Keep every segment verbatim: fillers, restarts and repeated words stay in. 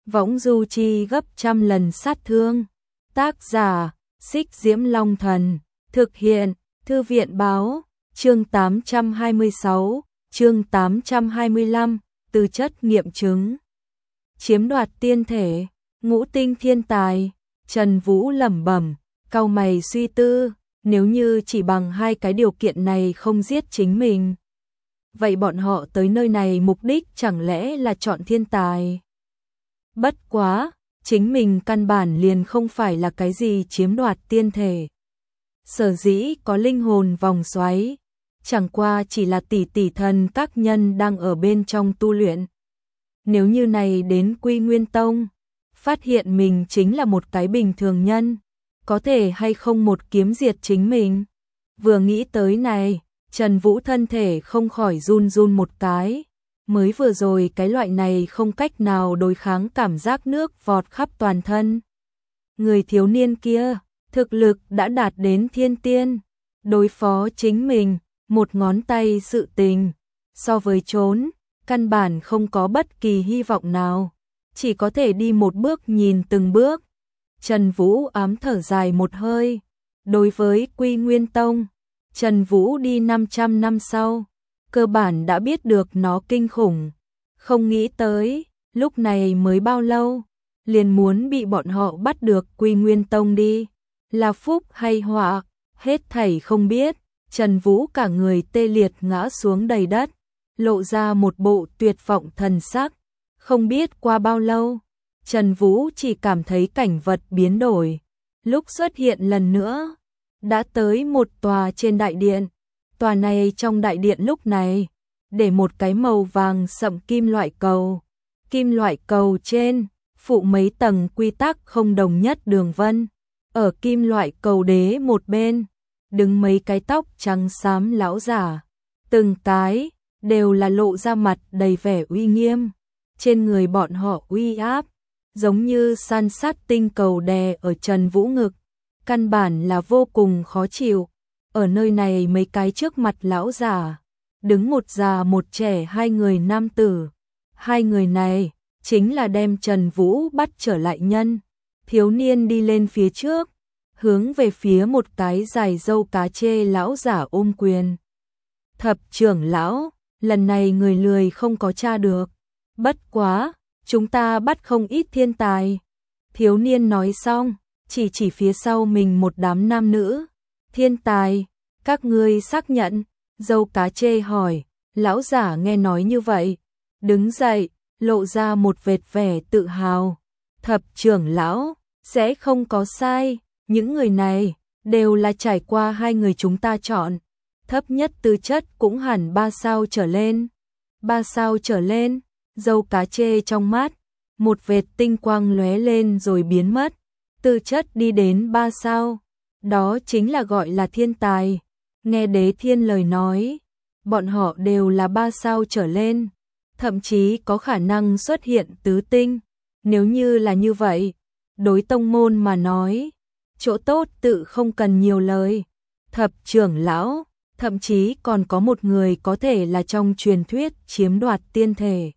võng du chi gấp trăm lần sát thương. Tác giả, Xích Diễm Long Thần, thực hiện, Thư viện Báo, chương tám trăm hai mươi sáu, chương tám trăm hai mươi lăm, tư chất nghiệm chứng. Chiếm đoạt tiên thể, ngũ tinh thiên tài, Trần Vũ lẩm bẩm, cau mày suy tư, nếu như chỉ bằng hai cái điều kiện này không giết chính mình. Vậy bọn họ tới nơi này mục đích chẳng lẽ là chọn thiên tài? Bất quá, chính mình căn bản liền không phải là cái gì chiếm đoạt tiên thể. Sở dĩ có linh hồn vòng xoáy, chẳng qua chỉ là tỷ tỷ thần các nhân đang ở bên trong tu luyện. Nếu như này đến Quy Nguyên Tông, phát hiện mình chính là một cái bình thường nhân, có thể hay không một kiếm diệt chính mình. Vừa nghĩ tới này, Trần Vũ thân thể không khỏi run run một cái. Mới vừa rồi cái loại này không cách nào đối kháng cảm giác nước vọt khắp toàn thân. Người thiếu niên kia, thực lực đã đạt đến thiên tiên, đối phó chính mình, một ngón tay sự tình, so với trốn, căn bản không có bất kỳ hy vọng nào, chỉ có thể đi một bước nhìn từng bước. Trần Vũ ám thở dài một hơi, đối với Quy Nguyên Tông, Trần Vũ đi năm trăm năm sau, cơ bản đã biết được nó kinh khủng, không nghĩ tới, lúc này mới bao lâu, liền muốn bị bọn họ bắt được Quy Nguyên Tông đi, là phúc hay họa, hết thảy không biết. Trần Vũ cả người tê liệt ngã xuống đầy đất, lộ ra một bộ tuyệt vọng thần sắc. Không biết qua bao lâu, Trần Vũ chỉ cảm thấy cảnh vật biến đổi. Lúc xuất hiện lần nữa, đã tới một tòa trên đại điện. Tòa này trong đại điện lúc này, để một cái màu vàng sậm kim loại cầu. Kim loại cầu trên, phụ mấy tầng quy tắc không đồng nhất đường vân. Ở kim loại cầu đế một bên, đứng mấy cái tóc trắng xám lão giả, từng cái đều là lộ ra mặt đầy vẻ uy nghiêm, trên người bọn họ uy áp, giống như san sát tinh cầu đè ở Trần Vũ ngực, căn bản là vô cùng khó chịu. Ở nơi này mấy cái trước mặt lão giả, đứng một già một trẻ hai người nam tử, hai người này chính là đem Trần Vũ bắt trở lại nhân. Thiếu niên đi lên phía trước, hướng về phía một cái dài râu cá chê lão giả ôm quyền. Thập trưởng lão, lần này người lười không có tra được. Bất quá, chúng ta bắt không ít thiên tài. Thiếu niên nói xong, chỉ chỉ phía sau mình một đám nam nữ. Thiên tài, các ngươi xác nhận? Râu cá chê hỏi. Lão giả nghe nói như vậy, đứng dậy, lộ ra một vệt vẻ tự hào. Thập trưởng lão, sẽ không có sai. Những người này đều là trải qua hai người chúng ta chọn, thấp nhất tư chất cũng hẳn ba sao trở lên. Ba sao trở lên, râu cá chê trong mắt, một vệt tinh quang lóe lên rồi biến mất. Tư chất đi đến ba sao, đó chính là gọi là thiên tài. Nghe Đế Thiên lời nói, bọn họ đều là ba sao trở lên, thậm chí có khả năng xuất hiện tứ tinh. Nếu như là như vậy, đối tông môn mà nói, chỗ tốt tự không cần nhiều lời. Thập trưởng lão, thậm chí còn có một người có thể là trong truyền thuyết chiếm đoạt tiên thể.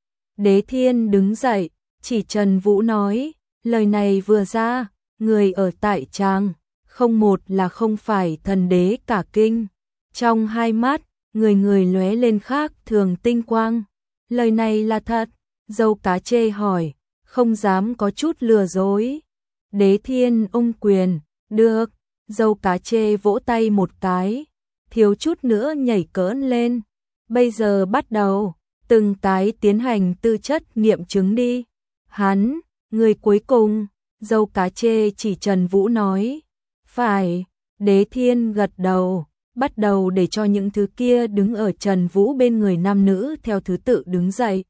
Đế Thiên đứng dậy, chỉ Trần Vũ nói, lời này vừa ra, người ở tại tràng, không một là không phải thần đế cả kinh. Trong hai mắt, người người lóe lên khác thường tinh quang. Lời này là thật? Râu cá chê hỏi, không dám có chút lừa dối. Đế Thiên ôm quyền, được. Râu cá chê vỗ tay một cái, thiếu chút nữa nhảy cỡn lên. Bây giờ bắt đầu, từng cái tiến hành tư chất nghiệm chứng đi. Hắn, người cuối cùng. Râu cá chê chỉ Trần Vũ nói. Phải. Đế Thiên gật đầu, bắt đầu để cho những thứ kia đứng ở Trần Vũ bên người nam nữ theo thứ tự đứng dậy.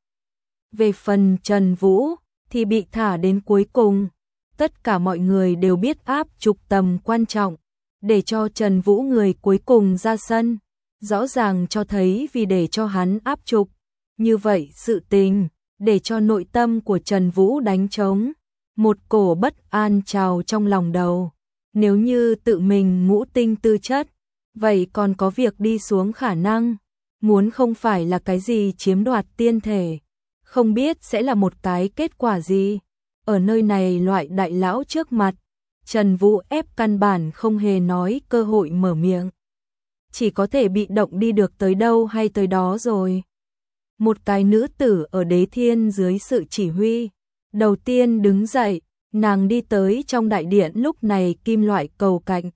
Về phần Trần Vũ thì bị thả đến cuối cùng. Tất cả mọi người đều biết áp trục tầm quan trọng, để cho Trần Vũ người cuối cùng ra sân, rõ ràng cho thấy vì để cho hắn áp trục. Như vậy sự tình, để cho nội tâm của Trần Vũ đánh trống, một cổ bất an trào trong lòng đầu. Nếu như tự mình ngũ tinh tư chất, vậy còn có việc đi xuống khả năng, muốn không phải là cái gì chiếm đoạt tiên thể, không biết sẽ là một cái kết quả gì. Ở nơi này loại đại lão trước mặt, Trần Vũ ép căn bản không hề nói cơ hội mở miệng. Chỉ có thể bị động đi được tới đâu hay tới đó rồi. Một cái nữ tử ở Đế Thiên dưới sự chỉ huy, đầu tiên đứng dậy, nàng đi tới trong đại điện lúc này kim loại cầu cạnh.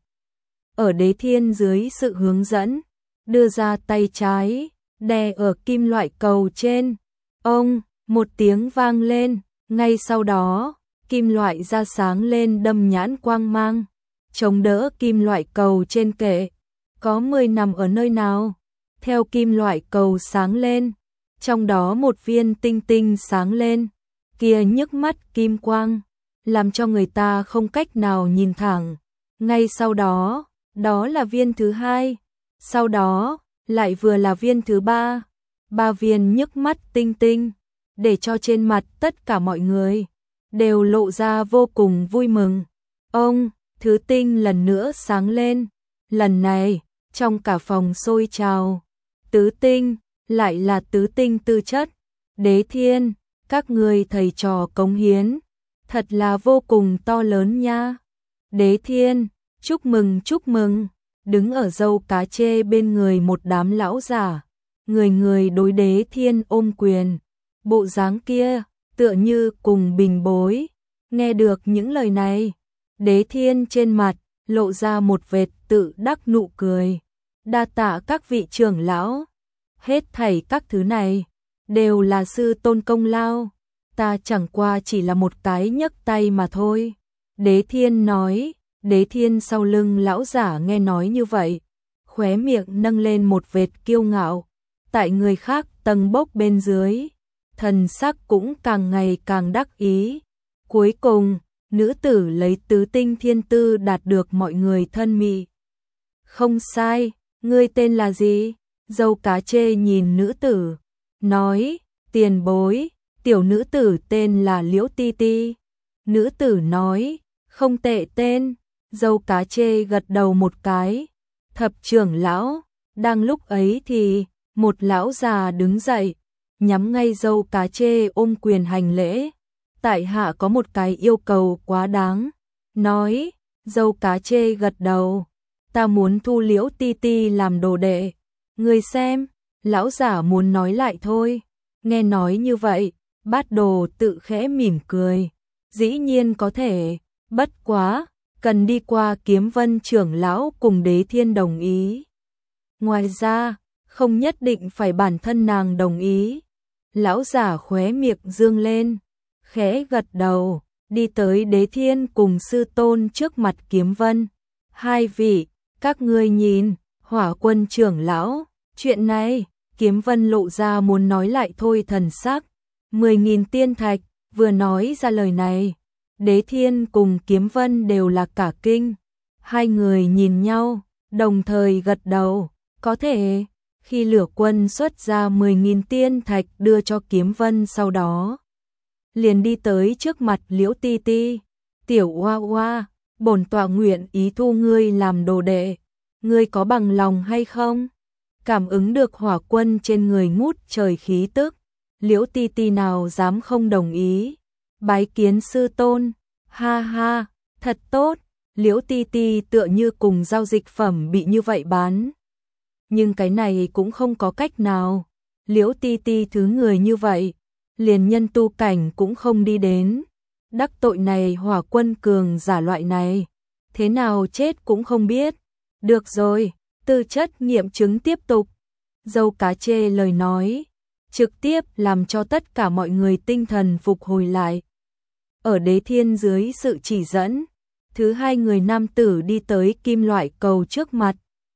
Ở Đế Thiên dưới sự hướng dẫn, đưa ra tay trái, đè ở kim loại cầu trên. Ông, một tiếng vang lên, ngay sau đó, kim loại ra sáng lên đâm nhãn quang mang, chống đỡ kim loại cầu trên kệ. Có mười nằm ở nơi nào? Theo kim loại cầu sáng lên, trong đó một viên tinh tinh sáng lên, kia nhức mắt kim quang, làm cho người ta không cách nào nhìn thẳng. Ngay sau đó, đó là viên thứ hai, sau đó, lại vừa là viên thứ ba, ba viên nhức mắt tinh tinh, để cho trên mặt tất cả mọi người đều lộ ra vô cùng vui mừng. Ông, thứ tinh lần nữa sáng lên, lần này, trong cả phòng sôi trào. Tứ tinh, lại là tứ tinh tư chất. Đế Thiên, các người thầy trò cống hiến, thật là vô cùng to lớn nha. Đế Thiên, chúc mừng chúc mừng. Đứng ở dâu cá chê bên người một đám lão giả, người người đối Đế Thiên ôm quyền. Bộ dáng kia, tựa như cùng bình bối. Nghe được những lời này, Đế Thiên trên mặt lộ ra một vệt tự đắc nụ cười. Đa tạ các vị trưởng lão, hết thảy các thứ này đều là sư tôn công lao, ta chẳng qua chỉ là một cái nhấc tay mà thôi. Đế Thiên nói. Đế Thiên sau lưng lão giả nghe nói như vậy, khóe miệng nâng lên một vệt kiêu ngạo. Tại người khác tầng bốc bên dưới, thần sắc cũng càng ngày càng đắc ý. Cuối cùng, nữ tử lấy tứ tinh thiên tư đạt được mọi người thân mị. Không sai, ngươi tên là gì? Dâu cá chê nhìn nữ tử, nói, tiền bối, tiểu nữ tử tên là Liễu Ti Ti. Nữ tử nói, không tệ tên. Dâu cá chê gật đầu một cái. Thập trưởng lão, đang lúc ấy thì, một lão già đứng dậy, nhắm ngay dâu cá chê ôm quyền hành lễ. Tại hạ có một cái yêu cầu quá đáng. Nói, dâu cá chê gật đầu, ta muốn thu Liễu Ti Ti làm đồ đệ. Người xem, lão giả muốn nói lại thôi. Nghe nói như vậy, Bát Đồ tự khẽ mỉm cười. Dĩ nhiên có thể, bất quá, cần đi qua Kiếm Vân trưởng lão cùng Đế Thiên đồng ý. Ngoài ra, không nhất định phải bản thân nàng đồng ý. Lão giả khóe miệng dương lên, khẽ gật đầu, đi tới Đế Thiên cùng sư tôn trước mặt Kiếm Vân. Hai vị, các ngươi nhìn, Hỏa Quân trưởng lão, chuyện này, Kiếm Vân lộ ra muốn nói lại thôi thần sắc. Mười nghìn tiên thạch, vừa nói ra lời này, Đế Thiên cùng Kiếm Vân đều là cả kinh. Hai người nhìn nhau, đồng thời gật đầu, có thể. Khi Lửa Quân xuất ra mười nghìn tiên thạch đưa cho Kiếm Vân sau đó, liền đi tới trước mặt Liễu Ti Ti. Tiểu Oa Oa, bổn tọa nguyện ý thu ngươi làm đồ đệ, ngươi có bằng lòng hay không? Cảm ứng được Hỏa Quân trên người ngút trời khí tức, Liễu Ti Ti nào dám không đồng ý. Bái kiến sư tôn, ha ha, thật tốt. Liễu Ti Ti tựa như cùng giao dịch phẩm bị như vậy bán. Nhưng cái này cũng không có cách nào. Liễu Ti Ti thứ người như vậy, liền nhân tu cảnh cũng không đi đến. Đắc tội này Hỏa Quân cường giả loại này, thế nào chết cũng không biết. Được rồi, tư chất nghiệm chứng tiếp tục. Dâu cá chê lời nói, trực tiếp làm cho tất cả mọi người tinh thần phục hồi lại. Ở Đế Thiên dưới sự chỉ dẫn, thứ hai người nam tử đi tới kim loại cầu trước mặt.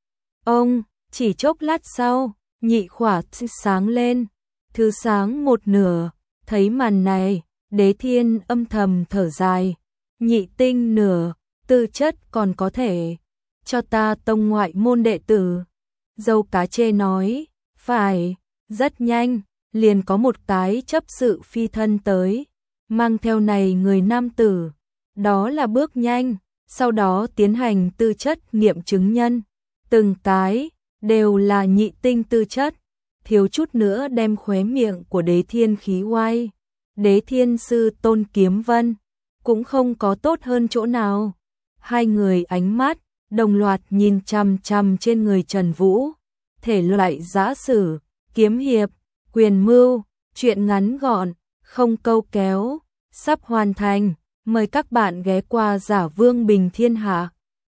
Ông, chỉ chốc lát sau, nhị khỏa sáng lên, thứ sáng một nửa, thấy màn này, Đế Thiên âm thầm thở dài. Nhị tinh nửa, tư chất còn có thể, cho ta tông ngoại môn đệ tử. Dâu cá chê nói, phải, rất nhanh, liền có một cái chấp sự phi thân tới, mang theo này người nam tử, đó là bước nhanh, sau đó tiến hành tư chất nghiệm chứng nhân, từng cái, đều là nhị tinh tư chất, thiếu chút nữa đem khóe miệng của Đế Thiên khí oai. Đế Thiên sư Tôn Kiếm Vân cũng không có tốt hơn chỗ nào. Hai người ánh mắt đồng loạt nhìn chằm chằm trên người Trần Vũ. Thể loại giã sử, kiếm hiệp, quyền mưu, truyện ngắn gọn, không câu kéo, sắp hoàn thành. Mời các bạn ghé qua Giả Vương Bình Thiên Hạ.